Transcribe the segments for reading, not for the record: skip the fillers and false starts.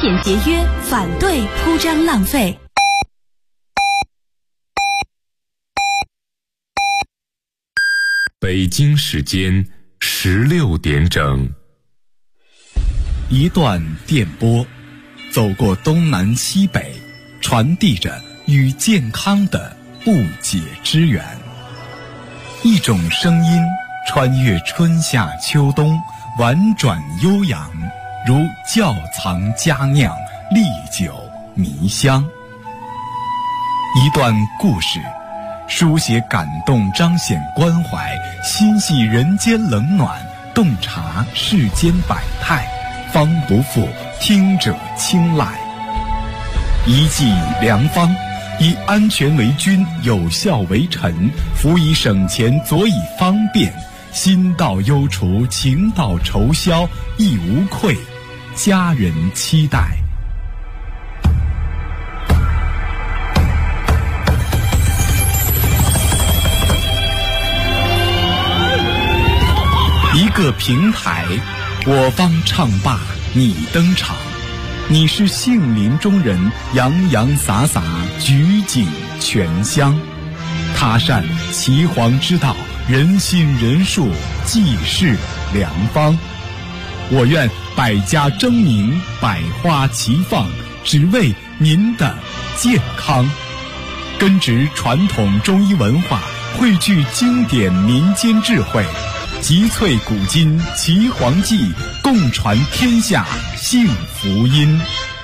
俭节约，反对铺张浪费。 北京时间16点整。 一段电波，走过东南西北，传递着与健康的不解之缘。一种声音穿越春夏秋冬，婉转悠扬，如窖藏佳酿，历久弥香。一段故事，书写感动，彰显关怀，心系人间冷暖，洞察世间百态，方不负听者青睐。一剂良方，以安全为君，有效为臣，辅以省钱，佐以方便，心到忧除，情到愁消，亦无愧，家人期待。一个平台，我方唱罢你登场，你是杏林中人，洋洋洒洒，举景全香。他善岐黄之道，人心人术，济世良方。我愿百家争鸣，百花齐放，只为您的健康。根植传统中医文化，汇聚经典民间智慧，集萃古今岐黄记，共传天下幸福音。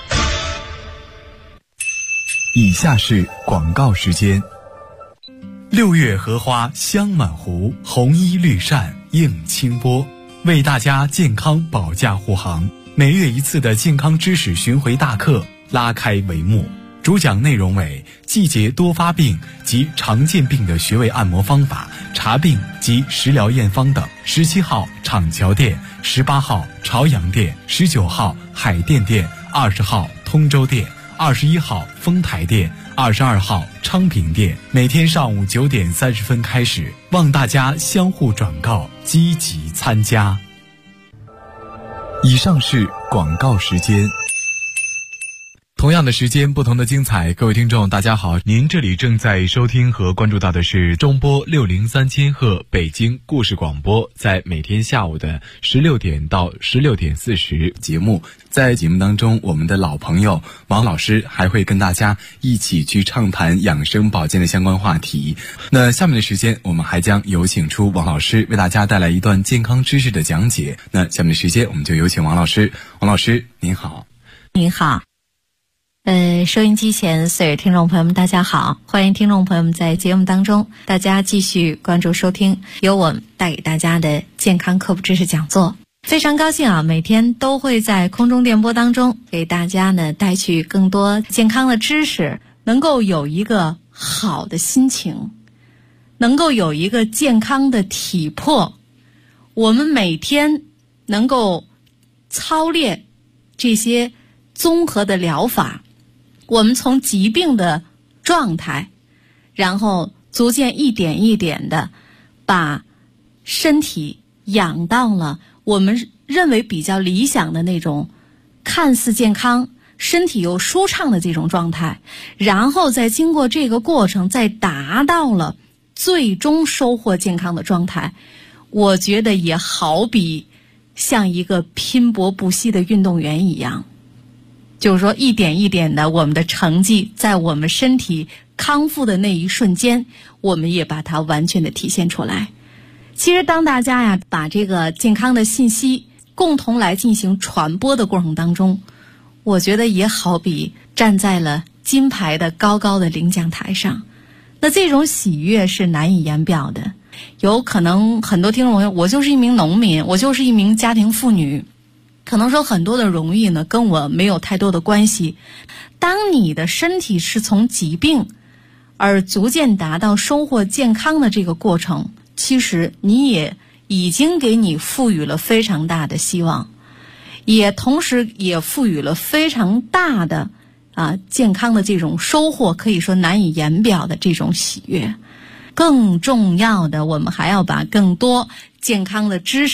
以下是广告时间。6月荷花香满湖，红衣绿扇映清波，为大家健康保驾护航。每月一次的健康知识巡回大课拉开帷幕，主讲内容为季节多发病及常见病的穴位按摩方法、查病及食疗验方等。17号厂桥店，18号朝阳店，19号海淀店，20号通州店，21号丰台店，22号昌平店。每天上午9点30分开始，望大家相互转告，积极参加。以上是广告时间。同样的时间，不同的精彩。各位听众大家好，您这里正在收听和关注到的是中波603千赫北京故事广播，在每天下午的16点到16点40节目。在节目当中，我们的老朋友王老师还会跟大家一起去畅谈养生保健的相关话题。那下面的时间，我们还将有请出王老师为大家带来一段健康知识的讲解。那下面的时间，我们就有请王老师。王老师您好。 您好。收音机前所有听众朋友们大家好，欢迎听众朋友们在节目当中大家继续关注收听由我们带给大家的健康科普知识讲座。非常高兴啊，每天都会在空中电波当中给大家呢带去更多健康的知识，能够有一个好的心情，能够有一个健康的体魄，我们每天能够操练这些综合的疗法，我们从疾病的状态，然后逐渐一点一点的把身体养到了我们认为比较理想的那种看似健康，身体又舒畅的这种状态，然后再经过这个过程，再达到了最终收获健康的状态。我觉得也好比像一个拼搏不息的运动员一样，就是说一点一点的，我们的成绩在我们身体康复的那一瞬间，我们也把它完全的体现出来。其实当大家呀把这个健康的信息共同来进行传播的过程当中，我觉得也好比站在了金牌的高高的领奖台上，那这种喜悦是难以言表的。有可能很多听众朋友，我就是一名农民，我就是一名家庭妇女，可能说很多的荣誉呢跟我没有太多的关系。当你的身体是从疾病而逐渐达到收获健康的这个过程，其实你也已经给你赋予了非常大的希望，也同时也赋予了非常大的健康的这种收获，可以说难以言表的这种喜悦。更重要的，我们还要把更多健康的知识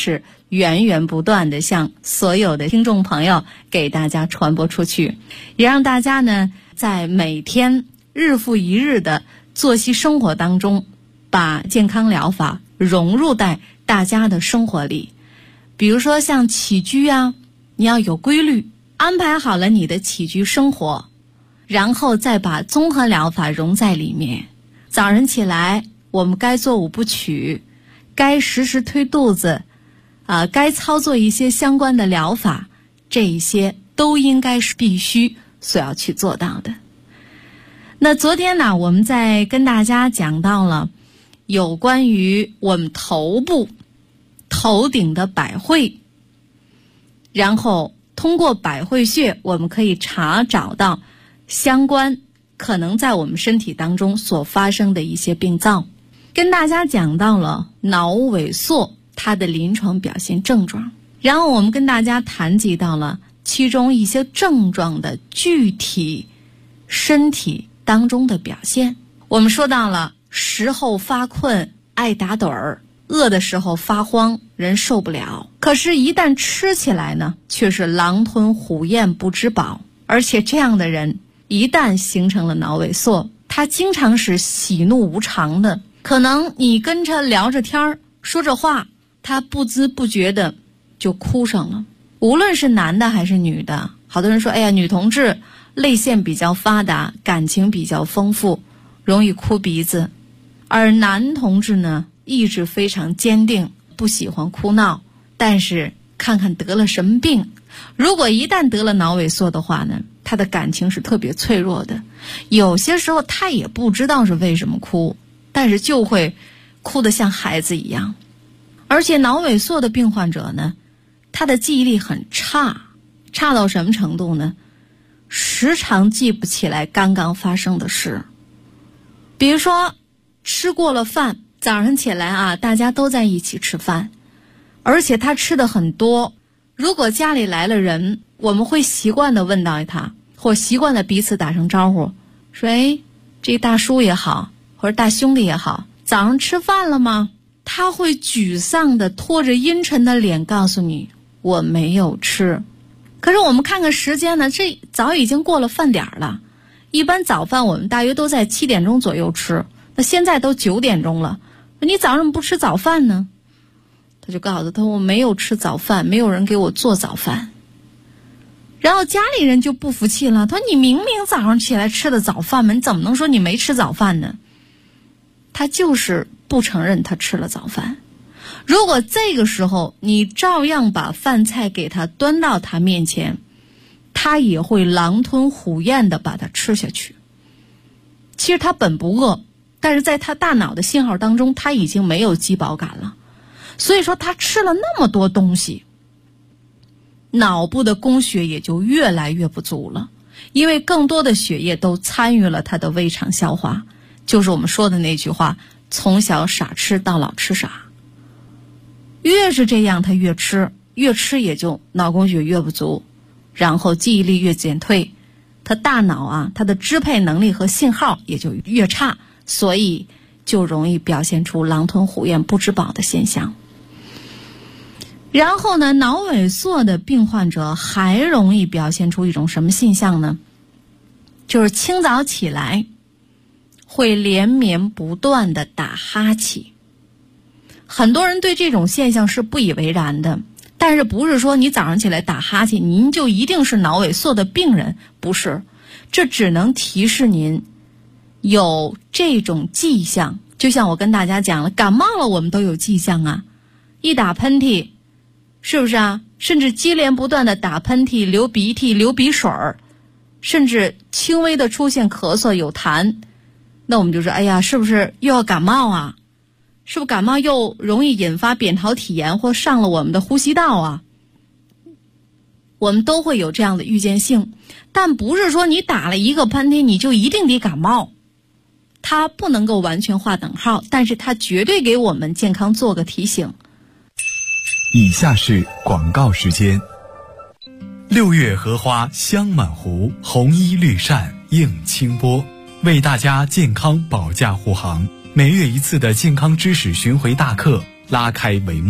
源源不断的向所有的听众朋友给大家传播出去，也让大家呢在每天日复一日的作息生活当中，把健康疗法融入在大家的生活里。比如说像起居啊，你要有规律，安排好了你的起居生活，然后再把综合疗法融在里面。早上起来我们该做5部曲，该时时推肚子该操作一些相关的疗法，这一些都应该是必须所要去做到的。那昨天呢，我们在跟大家讲到了有关于我们头部头顶的百会，然后通过百会穴我们可以找到相关可能在我们身体当中所发生的一些病灶，跟大家讲到了脑萎缩它的临床表现症状，然后我们跟大家谈及到了其中一些症状的具体身体当中的表现。我们说到了食后发困、爱打盹儿，饿的时候发慌，人受不了，可是一旦吃起来呢，却是狼吞虎咽不知饱。而且这样的人一旦形成了脑萎缩，他经常是喜怒无常的，可能你跟着聊着天说着话，他不知不觉的就哭上了。无论是男的还是女的，好多人说，哎呀，女同志泪腺比较发达，感情比较丰富，容易哭鼻子，而男同志呢，意志非常坚定，不喜欢哭闹，但是看看得了什么病。如果一旦得了脑萎缩的话呢，他的感情是特别脆弱的，有些时候他也不知道是为什么哭，但是就会哭得像孩子一样。而且脑萎缩的病患者呢，他的记忆力很差，差到什么程度呢？时常记不起来刚刚发生的事。比如说吃过了饭，早上起来大家都在一起吃饭，而且他吃的很多，如果家里来了人，我们会习惯的问到他，或习惯的彼此打声招呼，说，哎，这大叔也好，或者大兄弟也好，早上吃饭了吗？他会沮丧的拖着阴沉的脸告诉你，我没有吃。可是我们看看时间呢，这早已经过了饭点了。一般早饭我们大约都在7点钟左右吃，那现在都9点钟了，你早上不吃早饭呢？他就告诉他，我没有吃早饭，没有人给我做早饭。然后家里人就不服气了，他说，你明明早上起来吃的早饭嘛，你怎么能说你没吃早饭呢？他就是不承认他吃了早饭。如果这个时候你照样把饭菜给他端到他面前，他也会狼吞虎咽的把它吃下去。其实他本不饿，但是在他大脑的信号当中，他已经没有饥饱感了。所以说他吃了那么多东西，脑部的供血也就越来越不足了，因为更多的血液都参与了他的胃肠消化，就是我们说的那句话，从小傻吃到老吃傻。越是这样，他越吃也就脑供血越不足，然后记忆力越减退，他大脑他的支配能力和信号也就越差，所以就容易表现出狼吞虎咽不知饱的现象。然后呢，脑萎缩的病患者还容易表现出一种什么现象呢？就是清早起来会连绵不断的打哈欠。很多人对这种现象是不以为然的，但是不是说你早上起来打哈欠您就一定是脑萎缩的病人，不是，这只能提示您有这种迹象。就像我跟大家讲了，感冒了我们都有迹象一打喷嚏，是不是甚至接连不断的打喷嚏、流鼻涕、流鼻水儿，甚至轻微的出现咳嗽有痰，那我们就说，哎呀，是不是又要感冒是不是感冒又容易引发扁桃体炎或上了我们的呼吸道我们都会有这样的预见性，但不是说你打了一个喷嚏你就一定得感冒，它不能够完全划等号，但是它绝对给我们健康做个提醒。 以下是广告时间。6月荷花香满湖，红衣绿扇映清波，为大家健康保驾护航。每月一次的健康知识巡回大课拉开帷幕，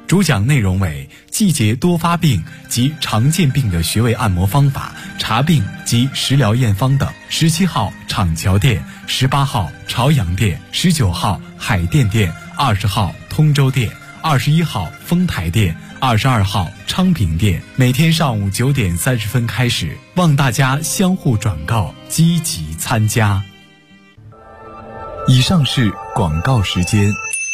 主讲内容为季节多发病及常见病的穴位按摩方法、查病及食疗验方等。17号厂桥店，18号朝阳店，19号海淀店，20号通州店，21号丰台店，22号昌平店。每天上午9点30分开始，望大家相互转告，积极参加。以上是广告时间。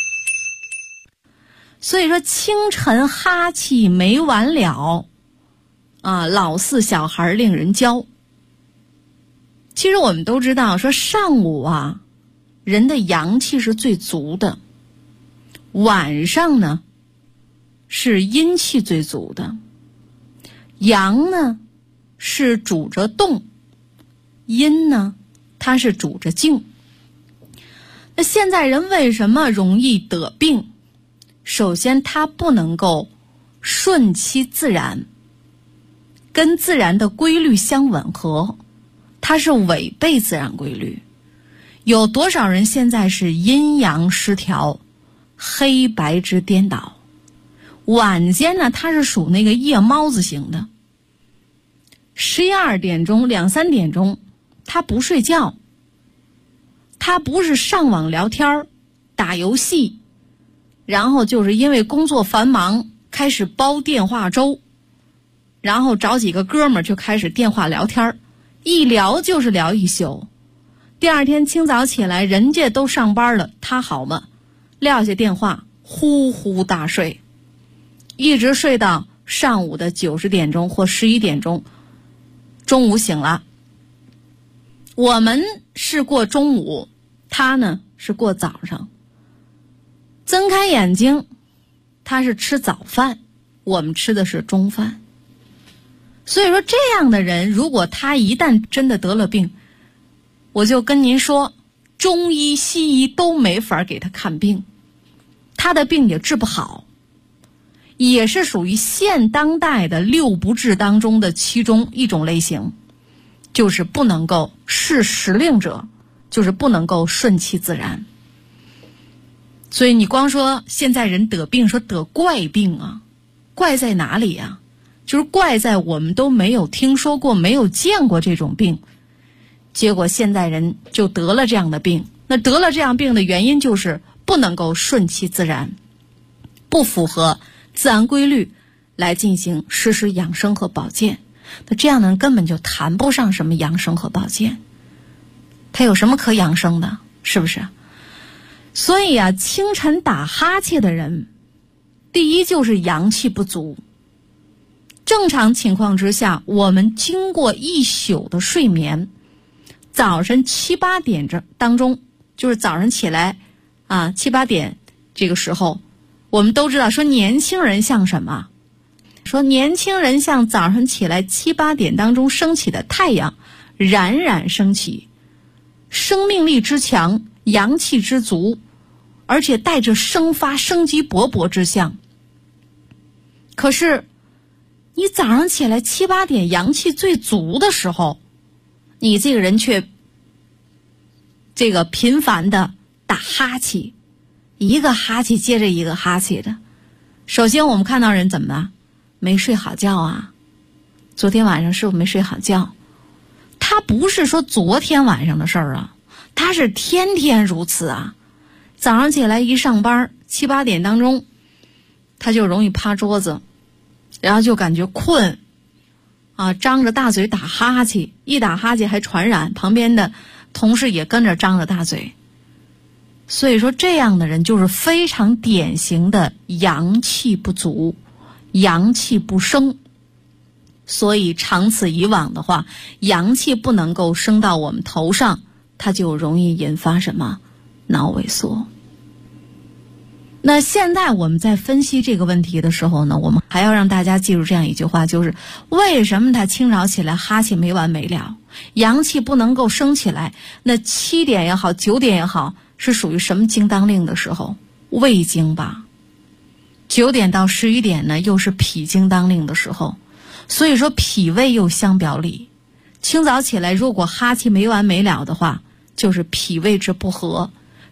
所以说清晨哈气没完了啊，老似小孩令人娇。其实我们都知道，说上午啊，人的阳气是最足的，晚上呢是阴气最足的。阳呢是主着动，阴呢它是主着静。那现在人为什么容易得病？首先它不能够顺其自然，跟自然的规律相吻合，它是违背自然规律。有多少人现在是阴阳失调，黑白之颠倒？晚间呢，它是属那个夜猫子型的，11、2点钟、2、3点钟，他不睡觉，他不是上网聊天打游戏，然后就是因为工作繁忙开始煲电话粥，然后找几个哥们儿就开始电话聊天，一聊就是聊一宿。第二天清早起来，人家都上班了，他好嘛，撂下电话呼呼大睡，一直睡到上午的90点钟或11点钟，中午醒了。我们是过中午，他呢是过早上。睁开眼睛，他是吃早饭，我们吃的是中饭。所以说这样的人，如果他一旦真的得了病，我就跟您说，中医西医都没法给他看病，他的病也治不好，也是属于现当代的6不治当中的其中一种类型，就是不能够视时令者，就是不能够顺其自然。所以你光说现在人得病，说得怪病啊，怪在哪里啊？就是怪在我们都没有听说过，没有见过这种病，结果现在人就得了这样的病。那得了这样病的原因就是不能够顺其自然，不符合自然规律来进行实施养生和保健。那这样的人根本就谈不上什么养生和保健，他有什么可养生的，是不是？所以啊，清晨打哈欠的人，第一就是阳气不足。正常情况之下，我们经过一宿的睡眠，早晨7、8点当中，就是早上起来啊7、8点这个时候，我们都知道说年轻人像什么？说年轻人像早上起来7、8点当中升起的太阳，冉冉升起，生命力之强，阳气之足，而且带着生发生机勃勃之象。可是你早上起来7、8点阳气最足的时候，你这个人却这个频繁的打哈欠，一个哈欠接着一个哈欠的。首先我们看到人怎么了？没睡好觉啊，昨天晚上是不是没睡好觉？他不是说昨天晚上的事儿啊，他是天天如此啊。早上起来一上班7、8点当中，他就容易趴桌子，然后就感觉困啊，张着大嘴打哈欠，一打哈欠还传染旁边的同事，也跟着张着大嘴。所以说这样的人就是非常典型的阳气不足，阳气不升。所以长此以往的话，阳气不能够升到我们头上，它就容易引发什么？脑萎缩。那现在我们在分析这个问题的时候呢，我们还要让大家记住这样一句话，就是为什么他清早起来哈气没完没了，阳气不能够升起来？那7点也好9点也好，是属于什么经当令的时候？胃经吧。9点到11点呢，又是脾经当令的时候。所以说脾胃又相表里，清早起来如果哈气没完没了的话，就是脾胃之不和，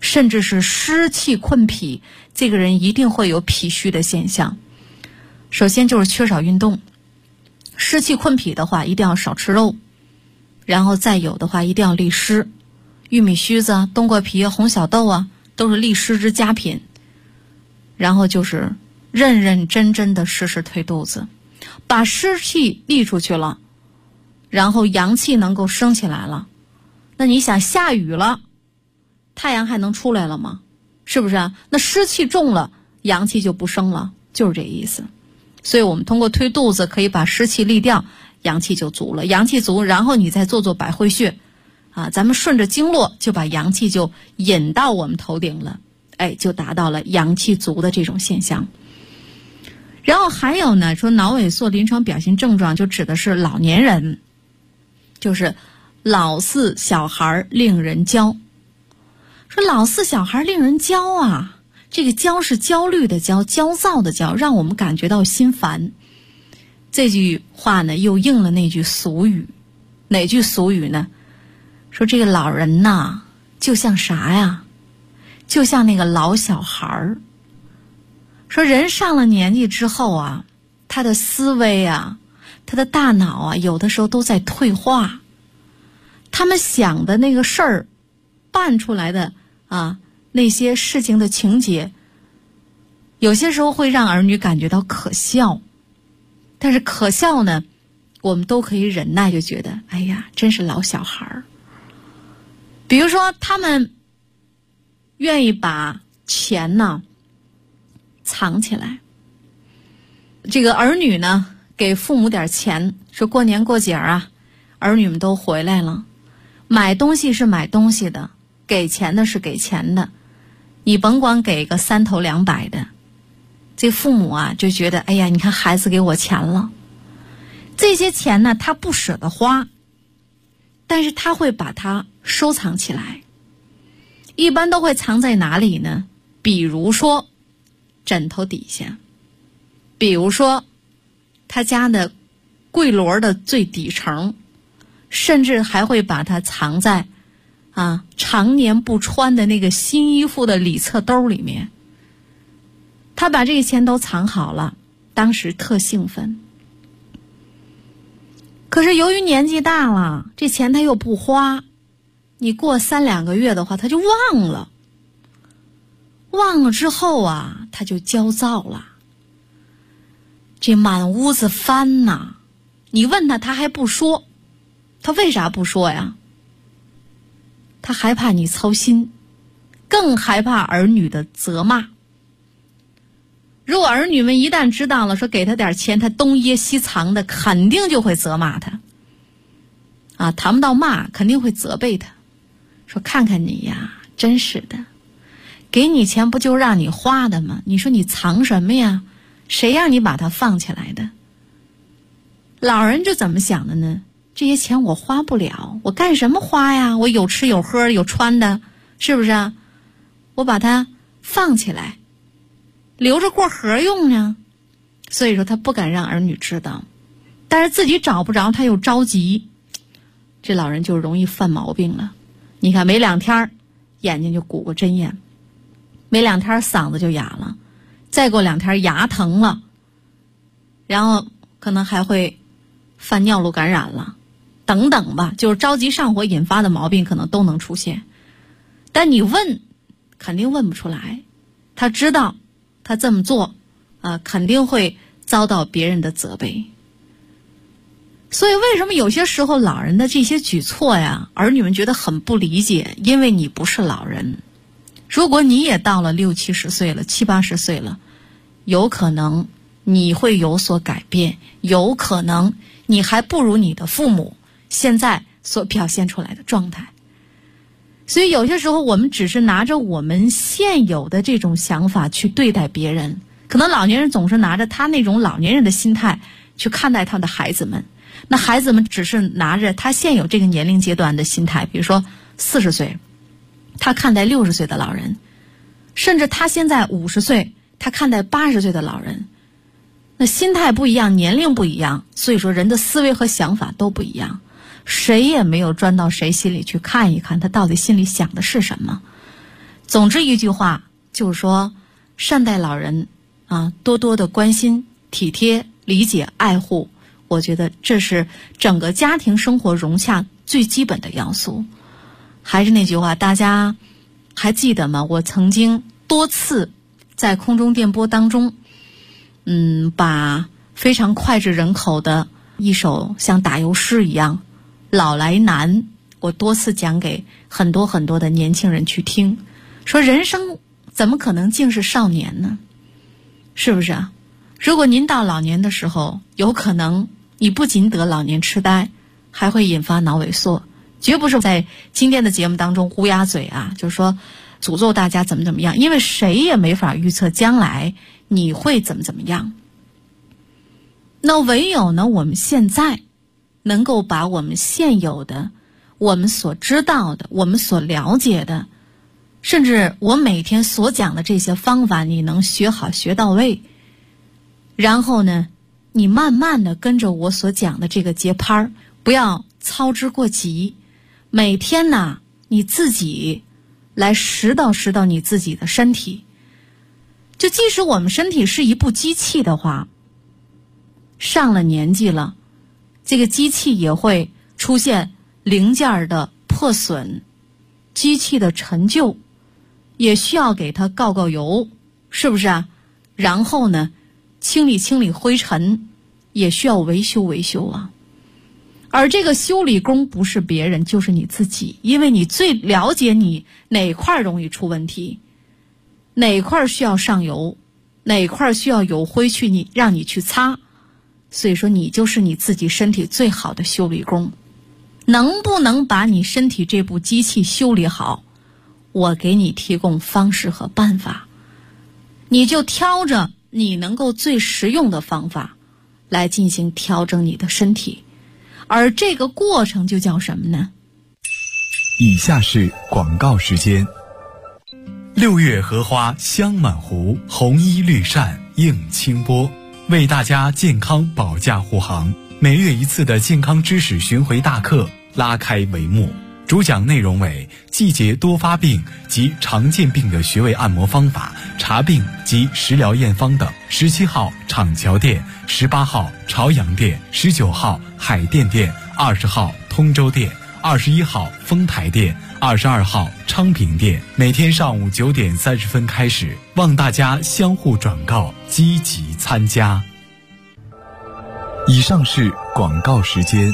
甚至是湿气困脾，这个人一定会有脾虚的现象。首先就是缺少运动，湿气困脾的话一定要少吃肉，然后再有的话一定要利湿，玉米须子啊、冬瓜皮啊、红小豆啊都是利湿之佳品。然后就是认认真真的时时推肚子，把湿气利出去了，然后阳气能够升起来了。那你想下雨了，太阳还能出来了吗？是不是啊？那湿气重了，阳气就不升了，就是这意思。所以我们通过推肚子可以把湿气利掉，阳气就足了。阳气足，然后你再做百会穴啊，咱们顺着经络就把阳气就引到我们头顶了，就达到了阳气足的这种现象。然后还有呢，说脑萎缩临床表现症状就指的是老年人，就是老似小孩令人焦。说老似小孩令人焦啊，这个焦是焦虑的焦，焦躁的焦，让我们感觉到心烦。这句话呢又应了那句俗语，哪句俗语呢？说这个老人呐就像啥呀，就像那个老小孩儿。说人上了年纪之后啊，他的思维啊，他的大脑啊，有的时候都在退化，他们想的那个事儿，办出来的啊那些事情的情节，有些时候会让儿女感觉到可笑。但是可笑呢，我们都可以忍耐，就觉得哎呀真是老小孩儿。比如说他们愿意把钱呢藏起来，这个儿女呢给父母点钱，说过年过节啊，儿女们都回来了，买东西是买东西的，给钱的是给钱的，你甭管给个3头200的，这父母啊就觉得哎呀你看孩子给我钱了。这些钱呢他不舍得花，但是他会把它收藏起来，一般都会藏在哪里呢？比如说枕头底下，比如说他家的柜箩的最底层，甚至还会把它藏在常年不穿的那个新衣服的里侧兜里面。他把这个钱都藏好了，当时特兴奋。可是由于年纪大了，这钱他又不花，你过3-2个月的话他就忘了之后啊他就焦躁了，这满屋子翻呐，你问他他还不说。他为啥不说呀？他害怕你操心，更害怕儿女的责骂。如果儿女们一旦知道了，说给他点钱他东掖西藏的，肯定就会责骂他谈不到骂，肯定会责备他，说看看你呀，真是的，给你钱不就让你花的吗？你说你藏什么呀？谁让你把它放起来的？老人就怎么想的呢？这些钱我花不了，我干什么花呀？我有吃有喝有穿的，是不是啊？我把它放起来，留着过河用呢。所以说他不敢让儿女知道，但是自己找不着他又着急，这老人就容易犯毛病了。你看没2天眼睛就鼓过针眼，没2天嗓子就哑了，再过2天牙疼了，然后可能还会犯尿路感染了等等吧，就是着急上火引发的毛病可能都能出现。但你问肯定问不出来，他知道他这么做肯定会遭到别人的责备。所以为什么有些时候老人的这些举措呀，儿女们觉得很不理解？因为你不是老人，如果你也到了60-70岁了，70-80岁了，有可能你会有所改变，有可能你还不如你的父母现在所表现出来的状态。所以有些时候我们只是拿着我们现有的这种想法去对待别人，可能老年人总是拿着他那种老年人的心态去看待他的孩子们，那孩子们只是拿着他现有这个年龄阶段的心态，比如说40岁他看待60岁的老人，甚至他现在50岁他看待80岁的老人，那心态不一样，年龄不一样，所以说人的思维和想法都不一样，谁也没有钻到谁心里去看一看他到底心里想的是什么。 总之一句话就是说，善待老人啊，多多的关心、体贴、理解、爱护，我觉得这是整个家庭生活融洽最基本的要素。还是那句话，大家还记得吗？我曾经多次在空中电波当中把非常脍炙人口的一首像打油诗一样老来难，我多次讲给很多很多的年轻人去听，说人生怎么可能尽是少年呢？是不是啊？如果您到老年的时候，有可能你不仅得老年痴呆，还会引发脑萎缩。绝不是在今天的节目当中乌鸦嘴啊，就是说诅咒大家怎么样，因为谁也没法预测将来你会怎么样。那唯有呢，我们现在能够把我们现有的、我们所知道的、我们所了解的，甚至我每天所讲的这些方法，你能学好学到位，然后呢，你慢慢的跟着我所讲的这个节拍，不要操之过急。每天呢，你自己来拾到你自己的身体。就即使我们身体是一部机器的话，上了年纪了，这个机器也会出现零件的破损，机器的陈旧，也需要给它告油，是不是啊？然后呢，清理灰尘，也需要维修啊。而这个修理工不是别人，就是你自己，因为你最了解你哪块容易出问题，哪块需要上油，哪块需要有灰让你去擦，所以说你就是你自己身体最好的修理工。能不能把你身体这部机器修理好，我给你提供方式和办法，你就挑着你能够最实用的方法来进行调整你的身体。而这个过程就叫什么呢？ 以下是广告时间。6月荷花香满湖，红衣绿扇映清波，为大家健康保驾护航。每月一次的健康知识巡回大课拉开帷幕，主讲内容为季节多发病及常见病的穴位按摩方法、查病及食疗验方等。17号厂桥店，18号朝阳店，19号海淀店，20号通州店，21号丰台店，22号昌平店。每天上午9点30分开始，望大家相互转告，积极参加。以上是广告时间。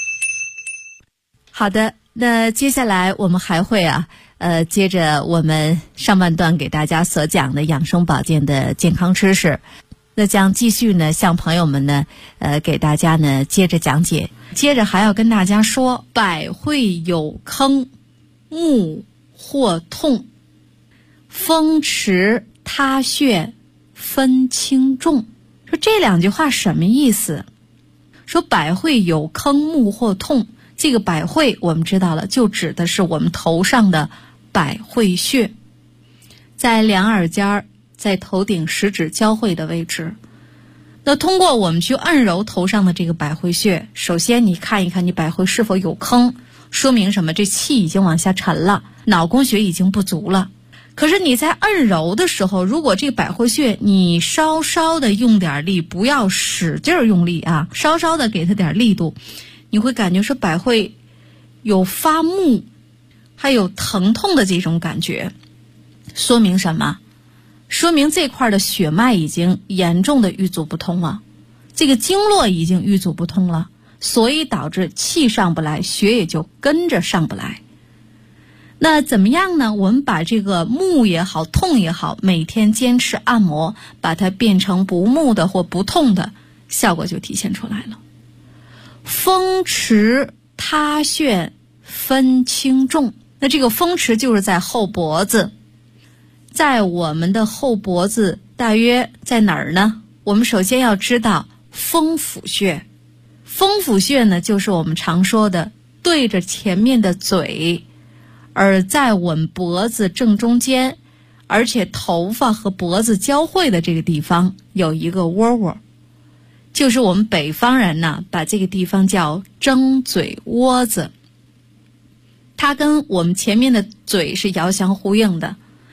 好的，那接下来我们还会接着我们上半段给大家所讲的养生保健的健康知识，那将继续呢向朋友们呢给大家呢接着讲解。接着还要跟大家说，百会有坑，目或痛，风池塌穴分轻重。说这两句话什么意思？说百会有坑，目或痛，这个百会我们知道了，就指的是我们头上的百会穴，在两耳尖，在头顶食指交汇的位置。那通过我们去按揉头上的这个百会穴，首先你看一看你百会是否有坑，说明什么？这气已经往下沉了，脑供血已经不足了。可是你在按揉的时候，如果这个百会穴你稍稍的用点力，不要使劲用力啊，稍稍的给它点力度，你会感觉说百会有发木还有疼痛的这种感觉。说明什么？说明这块的血脉已经严重的淤阻不通了，这个经络已经淤阻不通了，所以导致气上不来，血也就跟着上不来。那怎么样呢？我们把这个木也好，痛也好，每天坚持按摩，把它变成不木的或不痛的，效果就体现出来了。风池塌穴分轻重，那这个风池就是在后脖子，在我们的后脖子大约在哪儿呢？我们首先要知道风府穴。风府穴呢，就是我们常说的对着前面的嘴，而在我们脖子正中间，而且头发和脖子交汇的这个地方有一个窝窝，就是我们北方人呢把这个地方叫争嘴窝子，它跟我们前面的嘴是遥相呼应的。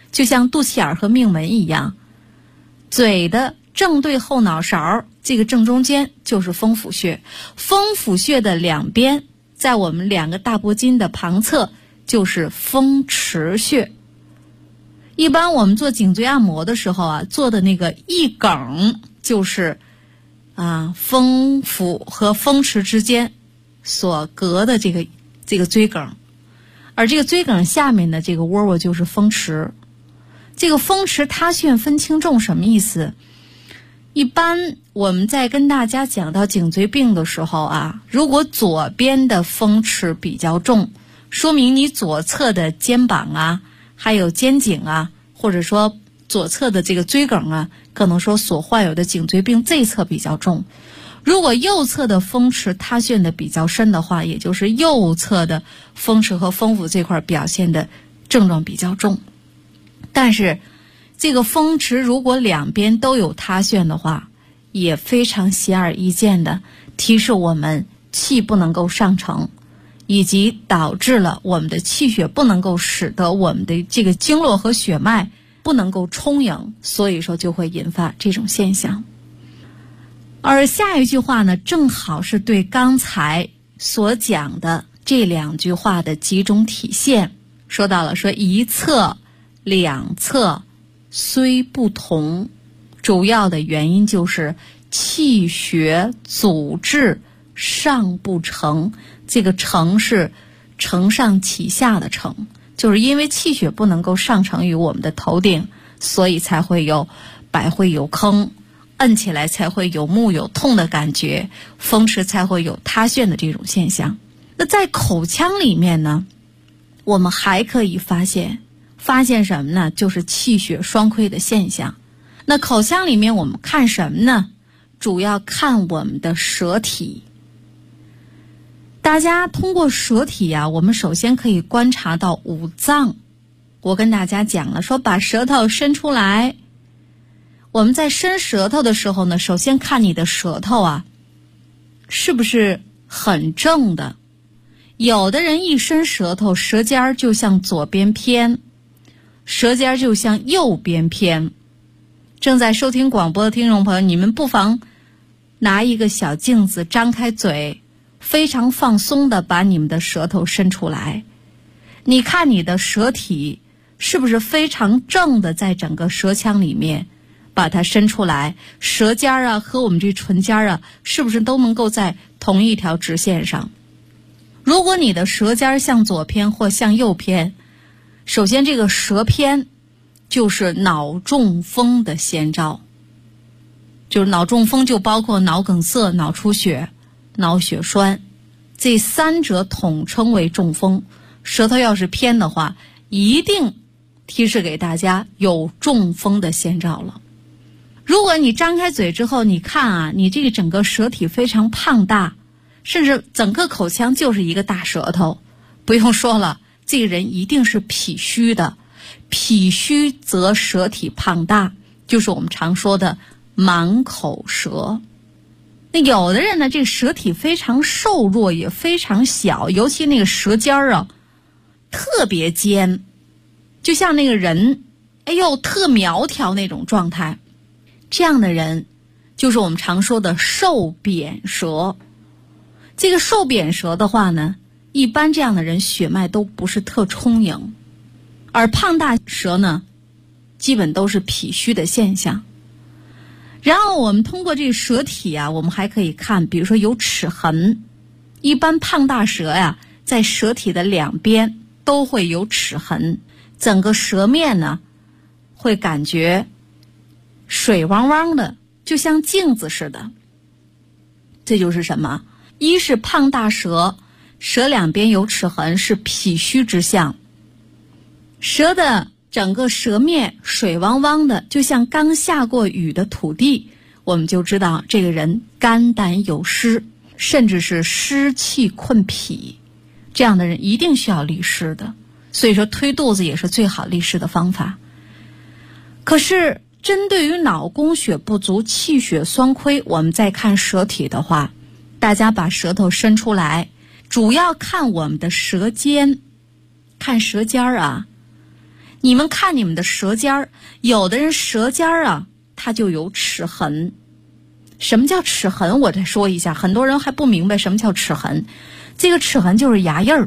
就像肚脐眼和命门一样，嘴的正对后脑勺这个正中间就是风府穴，风府穴的两边在我们两个大脖筋的旁侧就是风池穴。一般我们做颈椎按摩的时候啊，做的那个一梗就是风府和风池之间所隔的这个椎梗，而这个椎梗下面的这个窝窝就是风池。这个风池塌陷分轻重什么意思？一般我们在跟大家讲到颈椎病的时候啊，如果左边的风池比较重，说明你左侧的肩膀啊，还有肩颈啊，或者说左侧的这个椎梗啊，可能说所患有的颈椎病这一侧比较重。如果右侧的风池塌陷的比较深的话，也就是右侧的风池和风府这块表现的症状比较重。但是这个风池如果两边都有塌陷的话，也非常显而易见的提示我们气不能够上承，以及导致了我们的气血不能够使得我们的这个经络和血脉不能够充盈，所以说就会引发这种现象。而下一句话呢，正好是对刚才所讲的这两句话的集中体现。说到了说一侧两侧虽不同，主要的原因就是气血阻滞上不承，这个承是承上启下的承，就是因为气血不能够上承于我们的头顶，所以才会有百会有坑，摁起来才会有木有痛的感觉，风池才会有塌陷的这种现象。那在口腔里面呢，我们还可以发现什么呢？就是气血双亏的现象。那口腔里面我们看什么呢？主要看我们的舌体。大家通过舌体啊，我们首先可以观察到五脏。我跟大家讲了，说把舌头伸出来。我们在伸舌头的时候呢，首先看你的舌头啊，是不是很正的？有的人一伸舌头，舌尖就向左边偏，舌尖就向右边偏。正在收听广播的听众朋友，你们不妨拿一个小镜子，张开嘴，非常放松的把你们的舌头伸出来。你看你的舌体是不是非常正的在整个舌腔里面把它伸出来，舌尖啊和我们这唇尖啊是不是都能够在同一条直线上？如果你的舌尖向左偏或向右偏，首先这个舌偏就是脑中风的先兆。就是脑中风就包括脑梗塞、脑出血、脑血栓，这三者统称为中风。舌头要是偏的话，一定提示给大家有中风的先兆了。如果你张开嘴之后，你看啊，你这个整个舌体非常胖大，甚至整个口腔就是一个大舌头，不用说了，这个人一定是脾虚的。脾虚则舌体胖大，就是我们常说的满口舌。那有的人呢，这个舌体非常瘦弱，也非常小，尤其那个舌尖啊特别尖，就像那个人特苗条那种状态。这样的人就是我们常说的瘦扁舌。这个瘦扁舌的话呢，一般这样的人血脉都不是特充盈，而胖大舌呢，基本都是脾虚的现象。然后我们通过这个舌体啊，我们还可以看，比如说有齿痕。一般胖大舌呀，在舌体的两边都会有齿痕，整个舌面呢会感觉水汪汪的，就像镜子似的。这就是什么？一是胖大舌，舌两边有齿痕，是脾虚之象。舌的整个舌面水汪汪的，就像刚下过雨的土地，我们就知道这个人肝胆有湿，甚至是湿气困脾。这样的人一定需要利湿的，所以说推肚子也是最好利湿的方法。可是针对于脑供血不足、气血双亏，我们再看舌体的话，大家把舌头伸出来，主要看我们的舌尖。看舌尖啊， 你们看你们的舌尖儿，有的人舌尖儿啊，它就有齿痕。什么叫齿痕？我再说一下，很多人还不明白什么叫齿痕。这个齿痕就是牙印儿。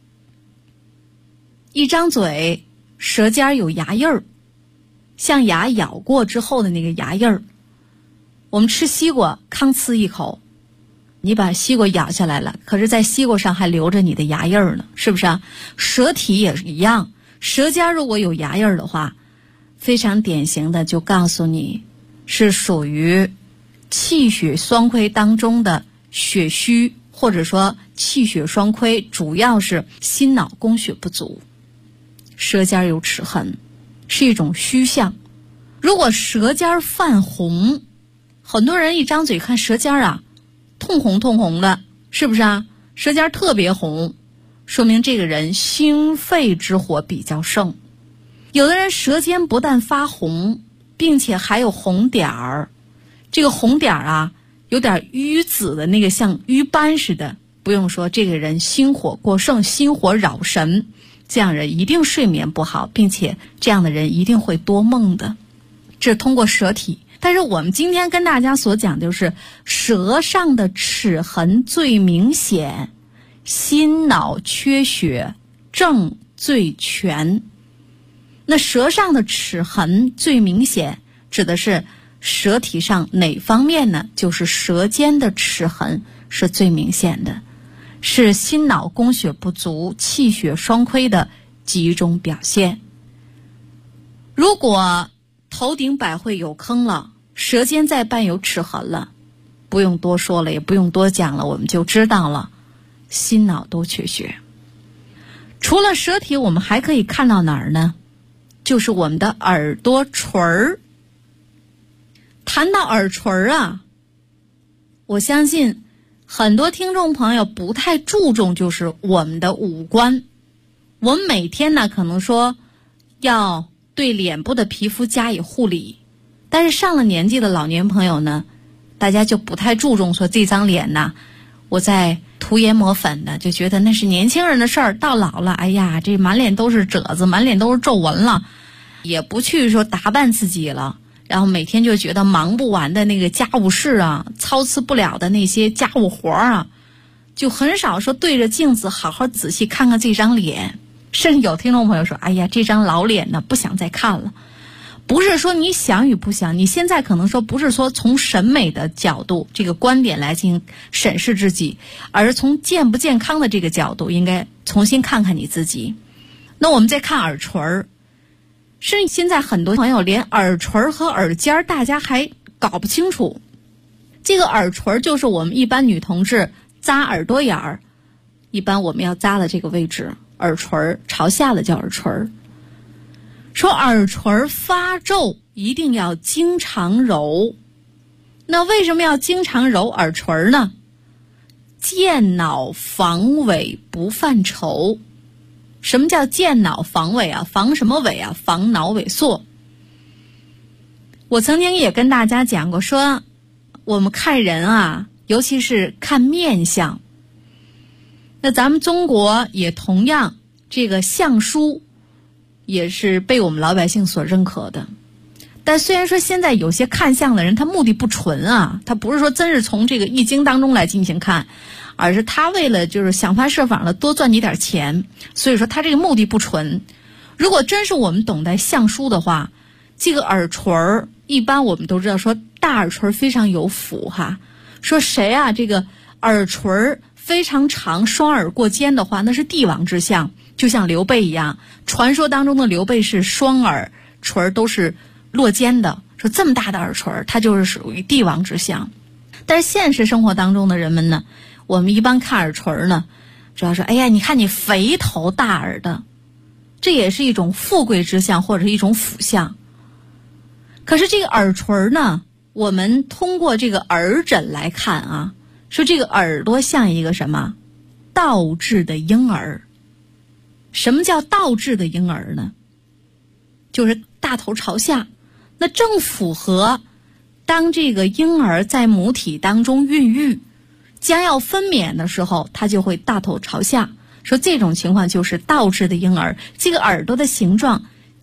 一张嘴，舌尖儿有牙印儿，像牙咬过之后的那个牙印儿。我们吃西瓜，吭呲一口，你把西瓜咬下来了，可是在西瓜上还留着你的牙印儿呢，是不是啊？舌体也是一样，舌尖如果有牙印儿的话，非常典型的就告诉你是属于气血双亏当中的血虚，或者说气血双亏主要是心脑供血不足。舌尖有齿痕是一种虚象。如果舌尖泛红，很多人一张嘴看舌尖啊通红通红的，是不是啊？舌尖特别红，说明这个人心肺之火比较盛。有的人舌尖不但发红，并且还有红点儿，这个红点儿啊有点瘀紫的那个像瘀斑似的，不用说，这个人心火过盛，心火扰神，这样人一定睡眠不好，并且这样的人一定会多梦的。这是通过舌体。但是我们今天跟大家所讲的就是舌上的齿痕最明显，心脑缺血症最全。那舌上的齿痕最明显指的是舌体上哪方面呢？就是舌尖的齿痕是最明显的，是心脑供血不足、气血双亏的集中表现。如果头顶百会有坑了，舌尖再伴有齿痕了，不用多说了，也不用多讲了，我们就知道了，心脑都缺血。除了舌体，我们还可以看到哪儿呢？就是我们的耳朵垂儿。谈到耳垂儿啊，我相信很多听众朋友不太注重就是我们的五官。我们每天呢可能说要对脸部的皮肤加以护理，但是上了年纪的老年朋友呢，大家就不太注重说这张脸呢我在涂颜抹粉的，就觉得那是年轻人的事儿，到老了哎呀这满脸都是褶子，满脸都是皱纹了，也不去说打扮自己了，然后每天就觉得忙不完的那个家务事啊，操持不了的那些家务活啊，就很少说对着镜子好好仔细看看这张脸。甚至有听众朋友说哎呀这张老脸呢不想再看了。不是说你想与不想，你现在可能说不是说从审美的角度这个观点来进行审视自己，而是从健不健康的这个角度应该重新看看你自己。那我们再看耳垂儿，甚至现在很多朋友连耳垂和耳尖大家还搞不清楚。这个耳垂就是我们一般女同志扎耳朵眼儿，一般我们要扎的这个位置，耳垂朝下的叫耳垂。说耳垂发皱一定要经常揉，那为什么要经常揉耳垂呢？健脑防痿不犯愁。什么叫健脑防痿啊？防什么痿啊？防脑萎缩。我曾经也跟大家讲过，说我们看人啊，尤其是看面相，那咱们中国也同样这个相书也是被我们老百姓所认可的。但虽然说现在有些看相的人他目的不纯啊，他不是说真是从这个易经当中来进行看，而是他为了就是想方设法的多赚你点钱，所以说他这个目的不纯。如果真是我们懂得相书的话，这个耳垂一般我们都知道说大耳垂非常有福哈，说谁啊这个耳垂非常长，双耳过肩的话，那是帝王之相。就像刘备一样，传说当中的刘备是双耳垂都是落肩的，说这么大的耳垂他就是属于帝王之相。但是现实生活当中的人们呢，我们一般看耳垂呢，主要说哎呀你看你肥头大耳的，这也是一种富贵之相或者是一种辅相。可是这个耳垂呢，我们通过这个耳诊来看啊，说这个耳朵像一个什么倒置的婴儿。什么叫倒置的婴儿呢？就是大头朝下，那正符合当这个婴儿在母体当中孕育将要分娩的时候，他就会大头朝下，说这种情况就是倒置的婴儿。这个耳朵的形状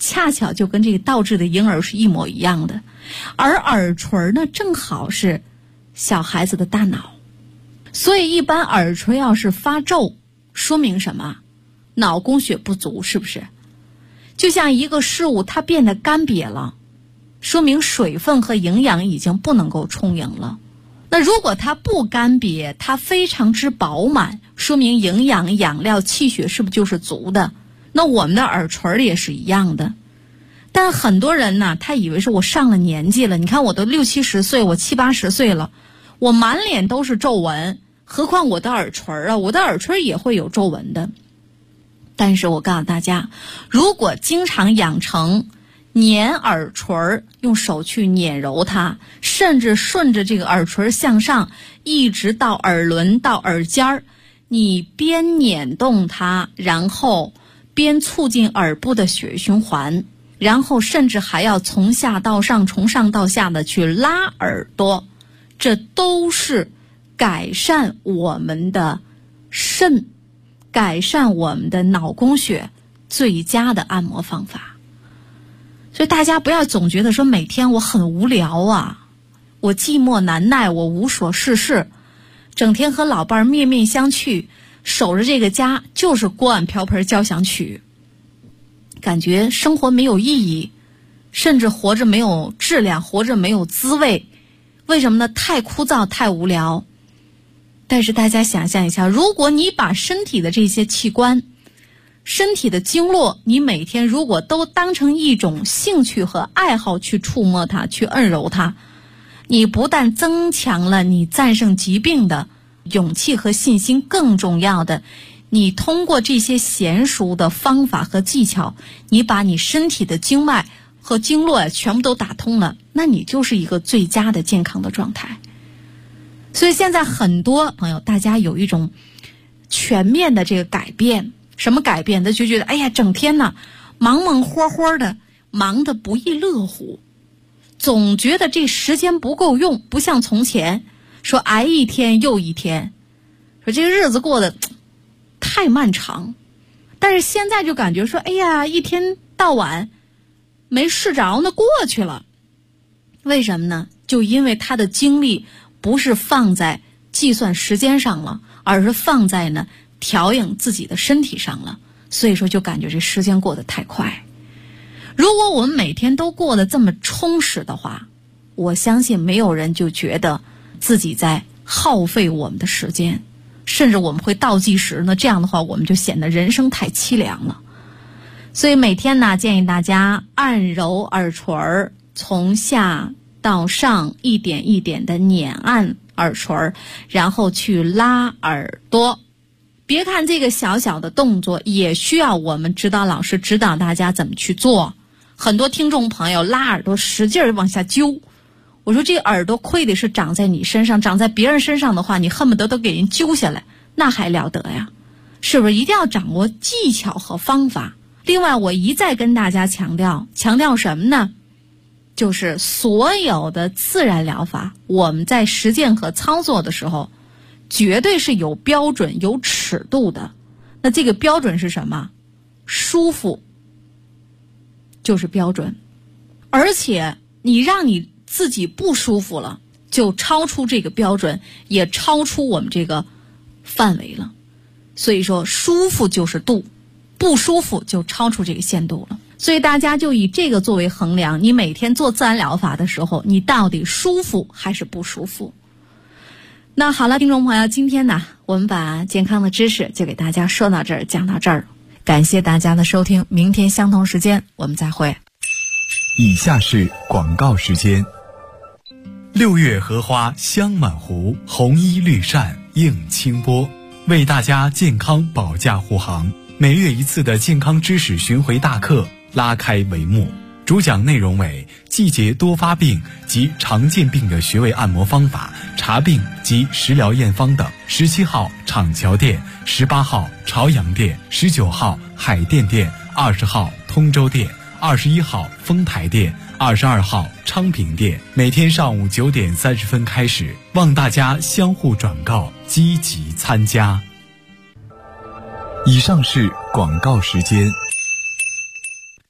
恰巧就跟这个倒置的婴儿是一模一样的。而耳垂呢，正好是小孩子的大脑，所以一般耳垂要是发皱，说明什么？脑供血不足，是不是？就像一个事物它变得干瘪了，说明水分和营养已经不能够充盈了。那如果它不干瘪，它非常之饱满，说明营养、养料、气血是不是就是足的？那我们的耳垂也是一样的。但很多人呢，他以为是我上了年纪了，你看我都60、70岁，我70、80岁了，我满脸都是皱纹，何况我的耳垂啊，我的耳垂也会有皱纹的。但是我告诉大家，如果经常养成捻耳垂，用手去捻揉它，甚至顺着这个耳垂向上，一直到耳轮到耳尖儿，你边捻动它，然后边促进耳部的血液循环，然后甚至还要从下到上，从上到下的去拉耳朵，这都是改善我们的肾，改善我们的脑供血最佳的按摩方法。所以大家不要总觉得说每天我很无聊啊，我寂寞难耐，我无所事事，整天和老伴面面相觑，守着这个家就是锅碗瓢盆交响曲，感觉生活没有意义，甚至活着没有质量，活着没有滋味。为什么呢？太枯燥，太无聊。但是大家想象一下，如果你把身体的这些器官，身体的经络，你每天如果都当成一种兴趣和爱好去触摸它，去摁揉它，你不但增强了你战胜疾病的勇气和信心，更重要的，你通过这些娴熟的方法和技巧，你把你身体的经脉和经络全部都打通了，那你就是一个最佳的健康的状态。所以现在很多朋友，大家有一种全面的这个改变。什么改变？他就觉得哎呀，整天呢忙忙活活的，忙得不亦乐乎，总觉得这时间不够用，不像从前说挨一天又一天，说这个日子过得太漫长。但是现在就感觉说哎呀，一天到晚没睡着呢，过去了。为什么呢？就因为他的精力不是放在计算时间上了，而是放在呢调养自己的身体上了，所以说就感觉这时间过得太快。如果我们每天都过得这么充实的话，我相信没有人就觉得自己在耗费我们的时间，甚至我们会倒计时呢，这样的话我们就显得人生太凄凉了。所以每天呢，建议大家按揉耳垂，从下到上一点一点的捻按耳垂，然后去拉耳朵。别看这个小小的动作，也需要我们指导老师指导大家怎么去做。很多听众朋友拉耳朵使劲往下揪，我说这个耳朵亏的是长在你身上，长在别人身上的话，你恨不得都给人揪下来，那还了得呀？是不是？一定要掌握技巧和方法。另外我一再跟大家强调什么呢？就是所有的自然疗法，我们在实践和操作的时候绝对是有标准有尺度的。那这个标准是什么？舒服就是标准，而且你让你自己不舒服了，就超出这个标准，也超出我们这个范围了。所以说舒服就是度，不舒服就超出这个限度了。所以大家就以这个作为衡量，你每天做自然疗法的时候，你到底舒服还是不舒服。那好了，听众朋友，今天呢，我们把健康的知识就给大家说到这儿，讲到这儿。感谢大家的收听，明天相同时间我们再会。 以下是广告时间。6月荷花香满湖，红衣绿扇映清波，为大家健康保驾护航。每月一次的健康知识巡回大课拉开帷幕，主讲内容为季节多发病及常见病的穴位按摩方法、查病及食疗验方等。17号厂桥店，18号朝阳店，19号海淀店，20号通州店，21号丰台店，22号昌平店。每天上午9点30分开始，望大家相互转告，积极参加。以上是广告时间。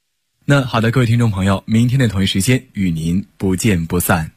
那好的，各位听众朋友，明天的同一时间与您不见不散。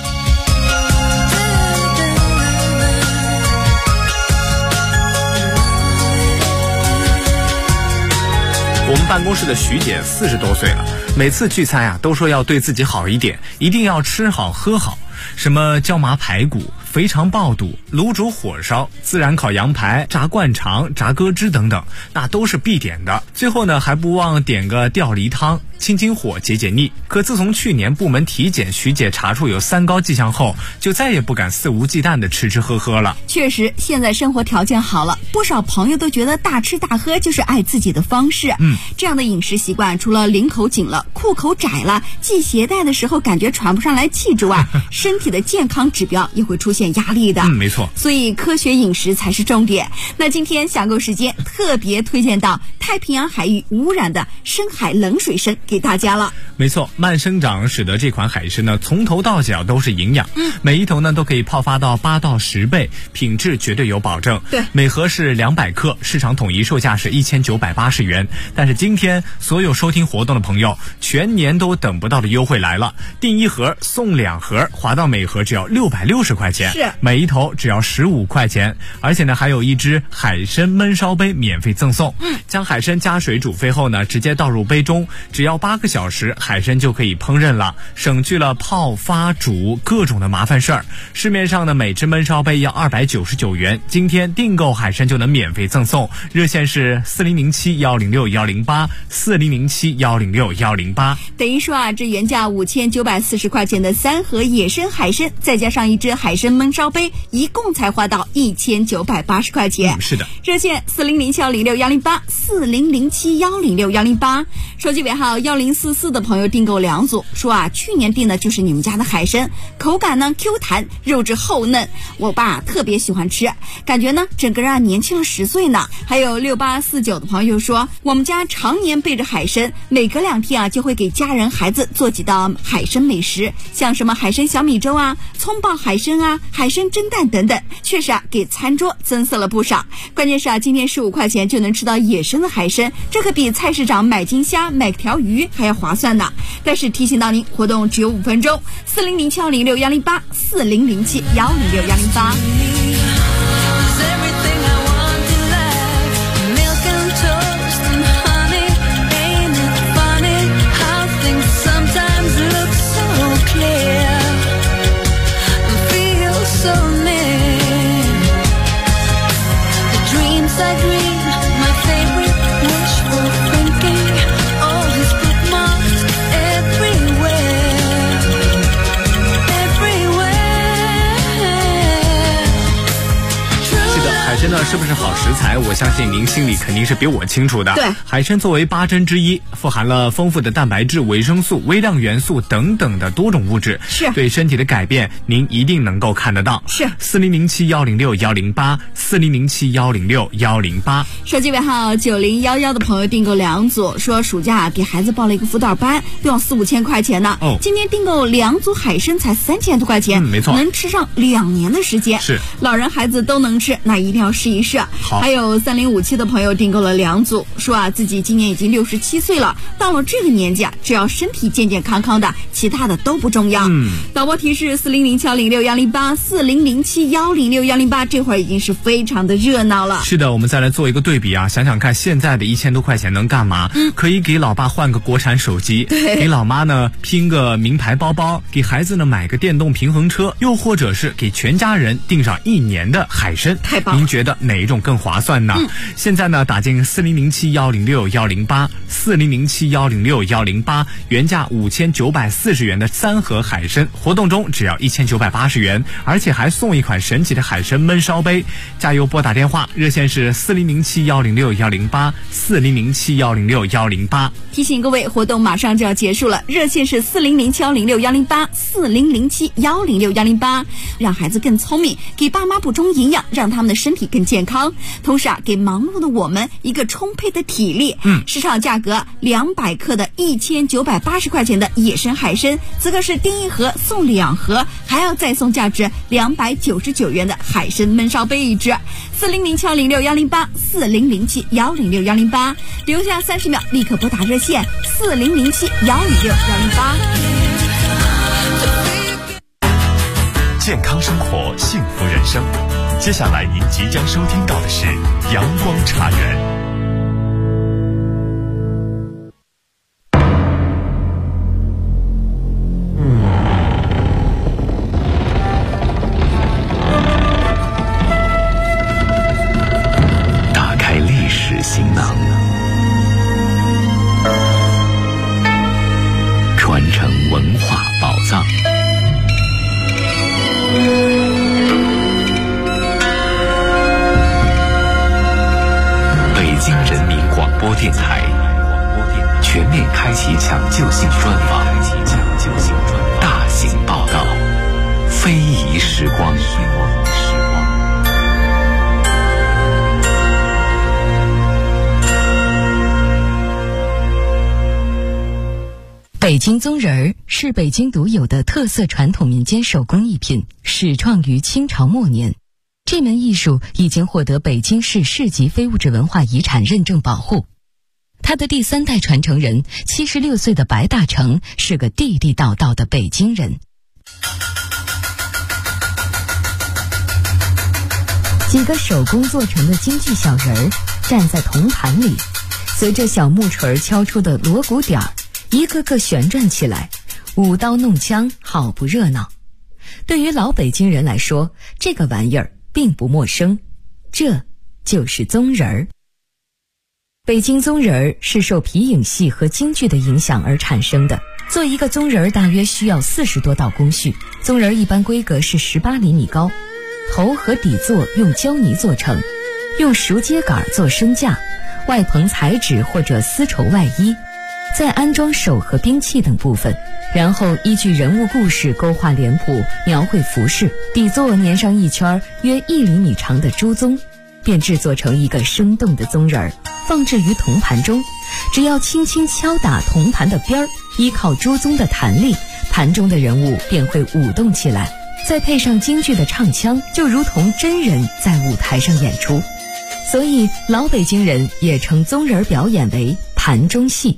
我们办公室的徐姐40多岁了，每次聚餐呀，都说要对自己好一点，一定要吃好喝好，什么椒麻排骨、肥肠爆肚、卤煮火烧、孜然烤羊排、炸灌肠、炸鸽汁等等，那都是必点的。最后呢，还不忘点个吊梨汤，清清火解解腻。可自从去年部门体检，徐姐查出有3高迹象后，就再也不敢肆无忌惮的吃吃喝喝了。 确实，现在生活条件好了，不少朋友都觉得大吃大喝就是爱自己的方式。这样的饮食习惯，除了领口紧了、裤口窄了、系鞋带的时候感觉喘不上来气之外，身体的健康指标也会出现压力的。 没错。 所以科学饮食才是重点。那今天享购时间特别推荐到太平洋海域无污染的深海冷水参给大家了。 没错，慢生长使得这款海参呢，从头到脚都是营养。每一头呢都可以泡发到8到10倍，品质绝对有保证。 对， 每盒是200克，市场统一售价是1980元。但是今天所有收听活动的朋友，全年都等不到的优惠来了，订1盒送2盒，划到每盒只要660块钱， 是每一头只要15块钱，而且呢还有一只海参焖烧杯免费赠送。将海参加水煮沸后呢，直接倒入杯中，只要8个小时，海参就可以烹饪了，省去了泡发煮各种的麻烦事儿。市面上的每只焖烧杯要299元，今天订购海参就能免费赠送。热线是4007106108 4007106108。 等于说啊，这原价5940块钱的3盒野生海参，再加上一只海参焖烧杯，一共才花到1980块钱。 是的。 热线4007106108 4007106108，手机尾号1044的朋友订购2组，说啊，去年订的就是你们家的海参，口感呢 Q 弹，肉质厚嫩，我爸特别喜欢吃，感觉呢整个人年轻了10岁呢。还有6849的朋友说，我们家常年备着海参，每隔2天啊就会给家人孩子做几道海参美食，像什么海参小米粥啊、葱爆海参啊、海参蒸蛋等等，确实啊给餐桌增色了不少。关键是啊，今天15块钱就能吃到野生的海参，这可比菜市场买斤虾买条鱼还要划算呢。但是提醒到您，活动只有5分钟，4007106108 4007106108。 海参呢是不是好食材？我相信您心里肯定是比我清楚的。 对， 海参作为8珍之一，富含了丰富的蛋白质、维生素、微量元素等等的多种物质， 是对身体的改变，您一定能够看得到。 是 4007106108 4007106108。 手机尾号9011的朋友订购2组，说暑假给孩子报了一个辅导班，都要4、5千块钱呢。今天订购2组海参才3000多块钱， 没错， 能吃上2年的时间。 是， 老人孩子都能吃，那一定要试一试。 好， 还有3057的朋友订购了2组，说啊自己今年已经67岁了，到了这个年纪啊，只要身体健健康康的，其他的都不重要。导播提示4007106108 4007106108，这会儿已经是非常的热闹了。 是的，我们再来做一个对比啊，想想看现在的1000多块钱能干嘛？可以给老爸换个国产手机，给老妈呢拼个名牌包包，给孩子呢买个电动平衡车，又或者是给全家人订上1年的海参。 太棒了！ 您觉得哪一种更划算呢？现在呢打进4007106108 4007106108，原价5940元的3盒海参，活动中只要1980元，而且还送一款神奇的海参焖烧杯。加油拨打电话，热线是4007106108 4007106108。 提醒各位，活动马上就要结束了，热线是4007106108 4007106108，让孩子更聪明，给爸妈补充营养，让他们的身体更健康。 健康，同时给忙碌的我们一个充沛的体力。市场价格200克的1980块钱的野生海参，此刻是订一盒送2盒，还要再送价值299元的海参焖烧杯一只。4007106108 4007106108，留下30秒，立刻拨打热线4007106108。 健康生活，幸福人生。接下来您即将收听到的是阳光茶园。 打开历史行囊，传承文化宝藏。北京人民广播电台全面开启抢救性专访，大型报道，非遗时光。 北京宗人儿是北京独有的特色传统民间手工艺品，始创于清朝末年。这门艺术已经获得北京市市级非物质文化遗产认证保护。他的第3代传承人76岁的白大成是个地地道道的北京人。几个手工做成的京剧小人儿站在铜盘里，随着小木锤敲出的锣鼓点儿，一个个旋转起来，舞刀弄枪，好不热闹。对于老北京人来说，这个玩意儿并不陌生，这就是宗人儿。北京宗人儿是受皮影戏和京剧的影响而产生的。做一个宗人儿大约需要40多道工序。宗人儿一般规格是18厘米高，头和底座用胶泥做成，用熟秸秆做身架，外棚彩纸或者丝绸外衣，再安装手和兵器等部分，然后依据人物故事勾画脸谱，描绘服饰，底座粘上一圈约1厘米长的猪鬃，便制作成一个生动的宗人儿，放置于铜盘中。只要轻轻敲打铜盘的边儿，依靠猪鬃的弹力，盘中的人物便会舞动起来，再配上京剧的唱腔，就如同真人在舞台上演出。所以老北京人也称宗人表演为盘中戏。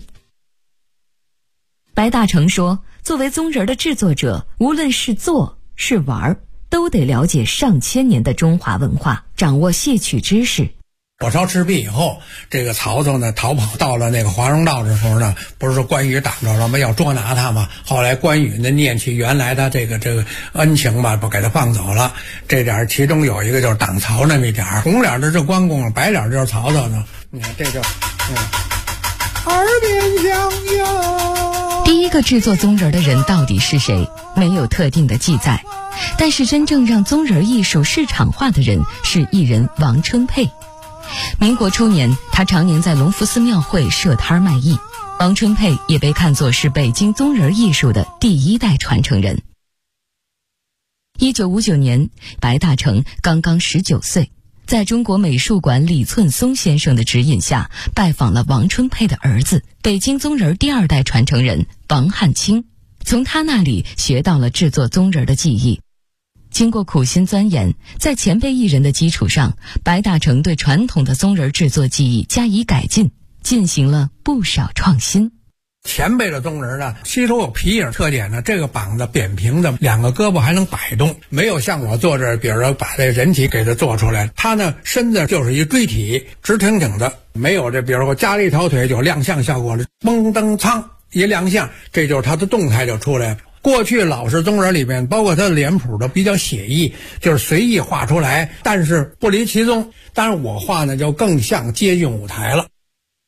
白大成说，作为宗人的制作者，无论是做是玩，都得了解上千年的中华文化，掌握戏曲知识。 火烧赤壁以后，这个曹操呢逃跑到了那个华容道的时候呢，不是说关羽挡着了吗？要捉拿他嘛。后来关羽呢念起原来的这个恩情吧，不给他放走了。这点其中有一个就是挡曹那么一点，红脸的是关公，白脸就是曹操呢。你看这就耳边响哟。 第一个制作宗人的人到底是谁，没有特定的记载，但是真正让宗人艺术市场化的人是艺人王春佩。民国初年，他常年在隆福寺庙会设摊卖艺。王春佩也被看作是北京宗人艺术的第1代传承人。1959年，白大成刚刚19岁，在中国美术馆李寸松先生的指引下，拜访了王春佩的儿子，北京宗人第2代传承人王汉卿，从他那里学到了制作宗人的技艺。经过苦心钻研，在前辈艺人的基础上，白大成对传统的宗人制作技艺加以改进，进行了不少创新。 前辈的宗人呢，稀疏有皮影特点呢，这个膀子扁平的，2个胳膊还能摆动，没有像我做这，比如说把这人体给它做出来，他呢身子就是一锥体，直挺挺的，没有这，比如说加了一条腿就亮相效果了，蹦蹬苍一亮相，这就是他的动态就出来了。过去老式宗人里面，包括他的脸谱都比较写意，就是随意画出来，但是不离其宗。当然我画呢就更像接近舞台了。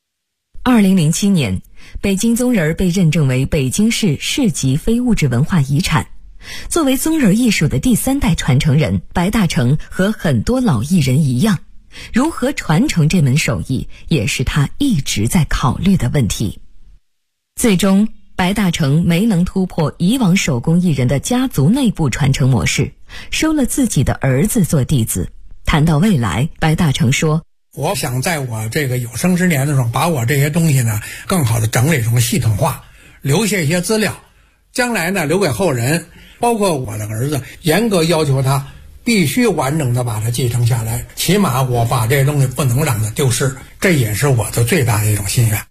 2007年，北京宗人被认证为北京市市级非物质文化遗产。作为宗人艺术的第3代传承人，白大成和很多老艺人一样，如何传承这门手艺，也是他一直在考虑的问题。最终白大成没能突破以往手工艺人的家族内部传承模式，收了自己的儿子做弟子。 谈到未来，白大成说：“ 我想在我这个有生之年的时候，把我这些东西呢，更好的整理成系统化，留下一些资料，将来呢留给后人，包括我的儿子，严格要求他必须完整的把它继承下来，起码我把这些东西不能让它丢失，这也是我的最大的一种心愿。”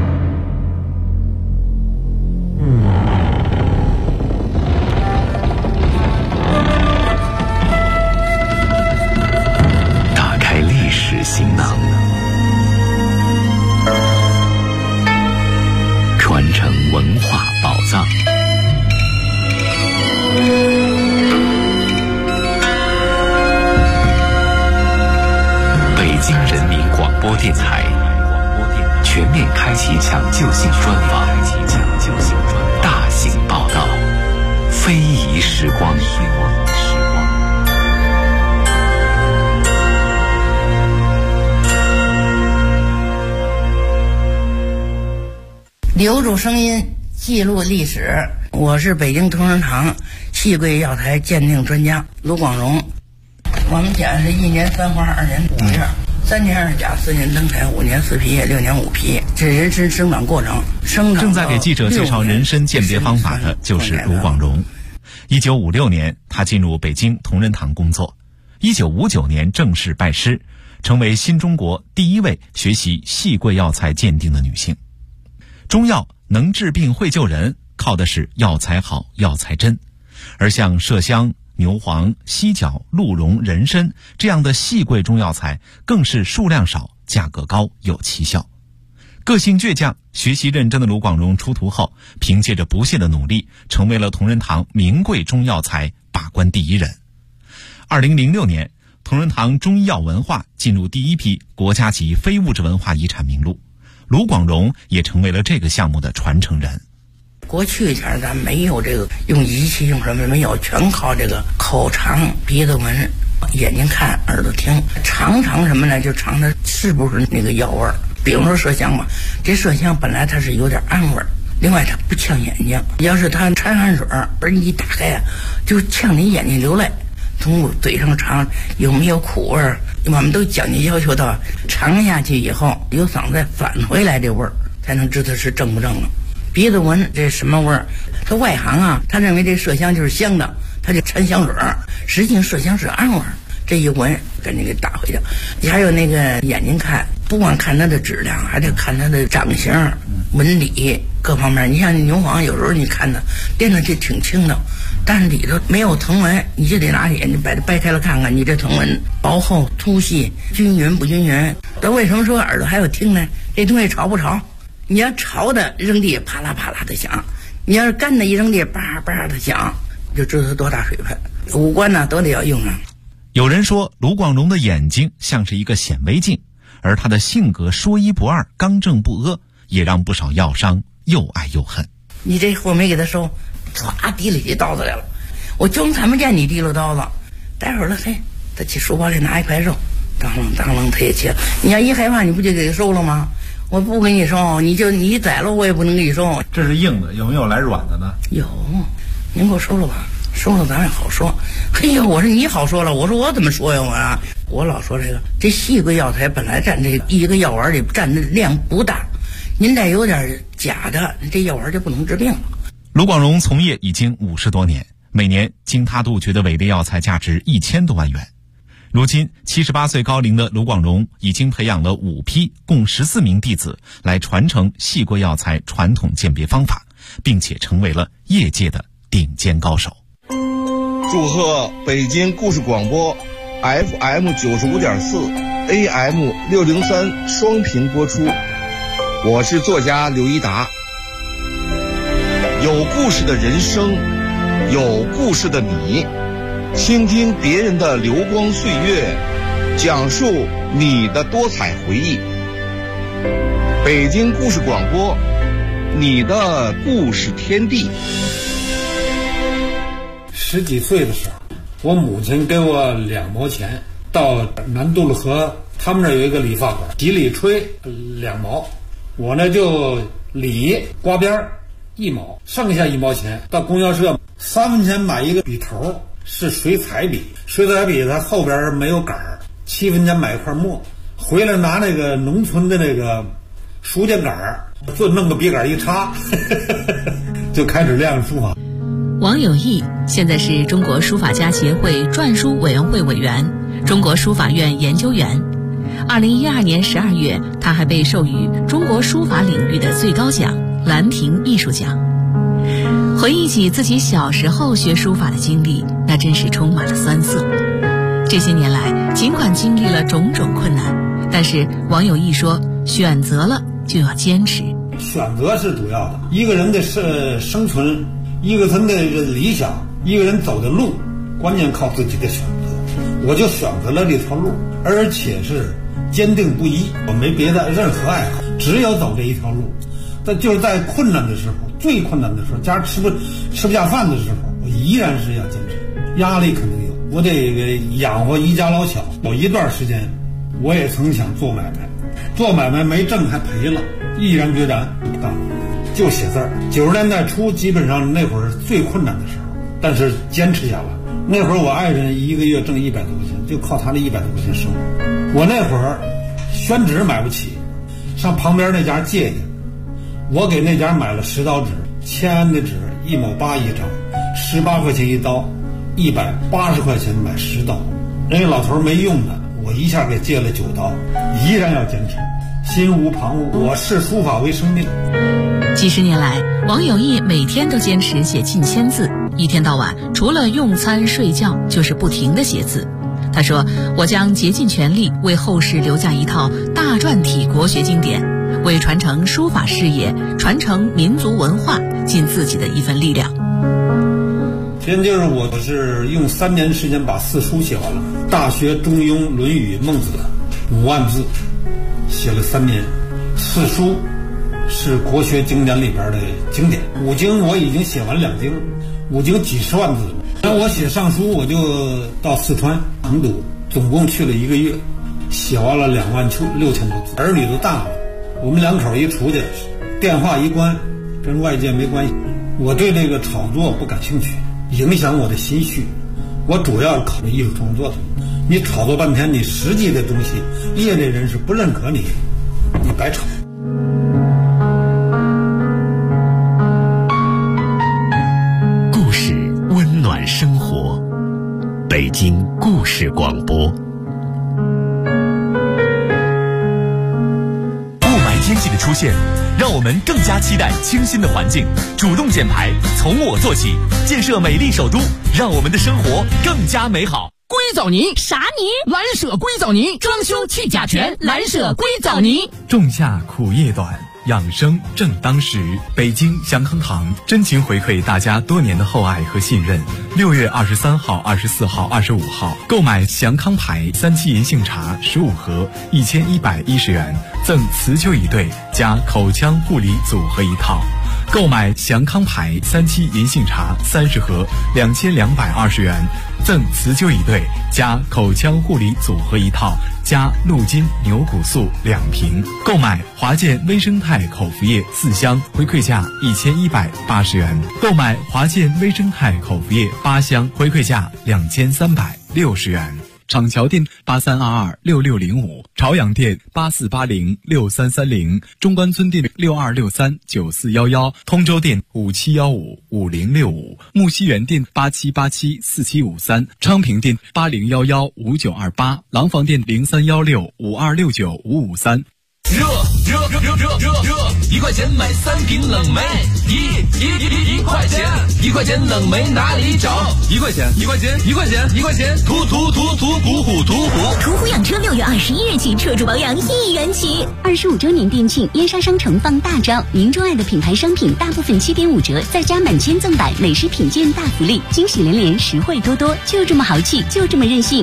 打开历史行囊，传承文化宝藏。北京人民广播电台全面开启抢救性专访，大型报道，非遗时光。 留住声音，记录历史。我是北京同仁堂戏柜药材鉴定专家卢广荣。我们讲是1年3花2年5叶，3年2甲4年登台5年4皮叶6年5皮，这人参生长过程。 正在给记者介绍人参鉴别方法的就是卢广荣。1956年，他进入北京同仁堂工作。1959年正式拜师，成为新中国第一位学习戏柜药材鉴定的女性。中药能治病会救人，靠的是药材好药材真，而像麝香、牛黄、犀角、鹿茸、人参这样的细贵中药材更是数量少，价格高，有奇效。个性倔强、学习认真的卢广荣出徒后，凭借着不懈的努力，成为了同仁堂名贵中药材把关第一人。2006年，同仁堂中医药文化进入第一批国家级非物质文化遗产名录，卢广荣也成为了这个项目的传承人。 过去前咱没有这个用仪器用什么没有，全靠这个口尝、鼻子闻、眼睛看、耳朵听，尝什么呢？就尝它是不是那个药味儿。比如说麝香吧，这麝香本来它是有点暗味儿，另外它不呛眼睛，要是它掺汗水而你一打开啊，就呛你眼睛流泪。从嘴上尝有没有苦味儿，我们都讲究要求到尝下去以后有嗓子返回来这味儿，才能知道是正不正了。鼻子闻这什么味儿？他外行啊，他认为这麝香就是香的，他就掺香水儿，实际上麝香是暗味儿。这一闻赶紧给打回去。还有那个眼睛看，不光看它的质量，还得看它的长相、纹理各方面。你像牛黄，有时候你看它掂上去挺轻的，但是里头没有藤纹，你就得拿眼睛把它掰开了看看，你这藤纹薄厚、粗细、均匀不均匀。那为什么说耳朵还有听呢？这东西潮不潮？你要潮的扔地啪啦啪啦的响，你要是干的一扔地叭叭的响，就知道它多大水分。五官呢都得要用上。 有人说卢广荣的眼睛像是一个显微镜，而他的性格说一不二、刚正不阿，也让不少药商又爱又恨。 你这货没给他收，唰提了起刀子来了，我就看不见你提了刀子。待会儿了，嘿，他去书包里拿一块肉，当啷当啷他也切。你要一害怕，你不就给他收了吗？我不给你收，你宰了我也不能给你收。 这是硬的，有没有来软的呢？ 有，您给我收了吧，收了咱也好说。嘿呦，我说你好说了，我说我怎么说呀我老说这细贵药材本来占这一个药丸里占的量不大，您再有点假的，这药丸就不能治病了。 卢广荣从业已经50多年，每年经他杜绝的伪劣药材价值1000多万元。如今78岁高龄的卢广荣已经培养了5批共14名弟子来传承细贵药材传统鉴别方法，并且成为了业界的顶尖高手。 祝贺北京故事广播 FM 95.4 AM 603双频播出。我是作家刘一达。有故事的人生，有故事的你，倾听别人的流光岁月，讲述你的多彩回忆。北京故事广播，你的故事天地。 10几岁的时候，我母亲给我2毛钱，到南渡了河，他们那有一个理发馆，几里吹2毛，我呢就理刮边1毛，剩下1毛钱到供销社3分钱买一个笔头，是水彩笔，水彩笔它后边没有杆儿， 7分钱买一块墨，回来拿那个农村的那个书架杆儿，就弄个笔杆一插，就开始练书法。 王有义现在是中国书法家协会篆书委员会委员、中国书法院研究员。2012年12月，他还被授予中国书法领域的最高奖兰亭艺术奖。回忆起自己小时候学书法的经历，那真是充满了酸涩。这些年来，尽管经历了种种困难，但是王有义说，选择了就要坚持。 选择是主要的，一个人的生存，一个人的理想，一个人走的路，关键靠自己的选择。我就选择了这条路，而且是坚定不移，我没别的任何爱好，只有走这一条路。但就是在困难的时候，最困难的时候，家吃不下饭的时候，我依然是要坚持。压力肯定有，我得养活一家老小。有一段时间，我也曾想做买卖，做买卖没挣还赔了，毅然决然不干，就写字儿。90年代初，基本上那会儿最困难的时候，但是坚持下来。那会儿我爱人一个月挣100多块钱，就靠他那100多块钱生活。我那会儿宣纸买不起，上旁边那家借去，我给那家买了10刀纸，签的纸1毛8一张，18块钱一刀，180块钱买10刀。人家老头没用的，我一下给借了9刀，依然要坚持，心无旁骛。我视书法为生命。 几十年来，王有义每天都坚持写近1000字，一天到晚除了用餐睡觉就是不停地写字。他说，我将竭尽全力为后世留下一套大篆体国学经典，为传承书法事业、传承民族文化尽自己的一份力量。 现就是我是用3年时间把4书写完了，《大学》《中庸》《论语》《孟子》5万字，写了3年。4书是国学经典里边的经典，5经我已经写完2经，5经几十万字了。然后我写上书，我就到四川成都，总共去了1个月，写完了26000多字。儿女都大了，我们2口一出去，电话一关，跟外界没关系。我对这个炒作不感兴趣，影响我的心绪。我主要考虑艺术创作的。你炒作半天，你实际的东西，业内人士不认可你，你白炒。 故事温暖生活，北京故事广播。雾霾天气的出现，让我们更加期待清新的环境，主动减排，从我做起，建设美丽首都，让我们的生活更加美好。 硅藻泥啥泥？ 蓝舍硅藻泥，装修去甲醛，蓝舍硅藻泥。 仲夏苦夜短，养生正当时。北京祥康堂真情回馈大家多年的厚爱和信任。6月23号、24号、25号，购买祥康牌3七银杏茶15盒，1110元，赠辞旧一对加口腔护理组合一套。购买祥康牌3七银杏茶30盒，2220元，赠辞旧一对加口腔护理组合一套，加鹿筋牛骨素2瓶。购买华健微生态口服液4箱，回馈价1180元。购买华健微生态口服液8箱，回馈价2360元。厂桥店83226605，朝阳店84806330，中关村店62639411，通州店57155065，木樨园店87874753，昌平店80115928，廊坊店031652695553。 热！1块钱买3瓶冷梅，1块钱冷梅哪里找？1块钱，途虎养车6月21日起，车主保养1元起。 25周年店庆，燕莎商城放大招，您钟爱的品牌商品大部分7.5折，再加满千赠百，美食品鉴大福利，惊喜连连，实惠多多，就这么豪气，就这么任性。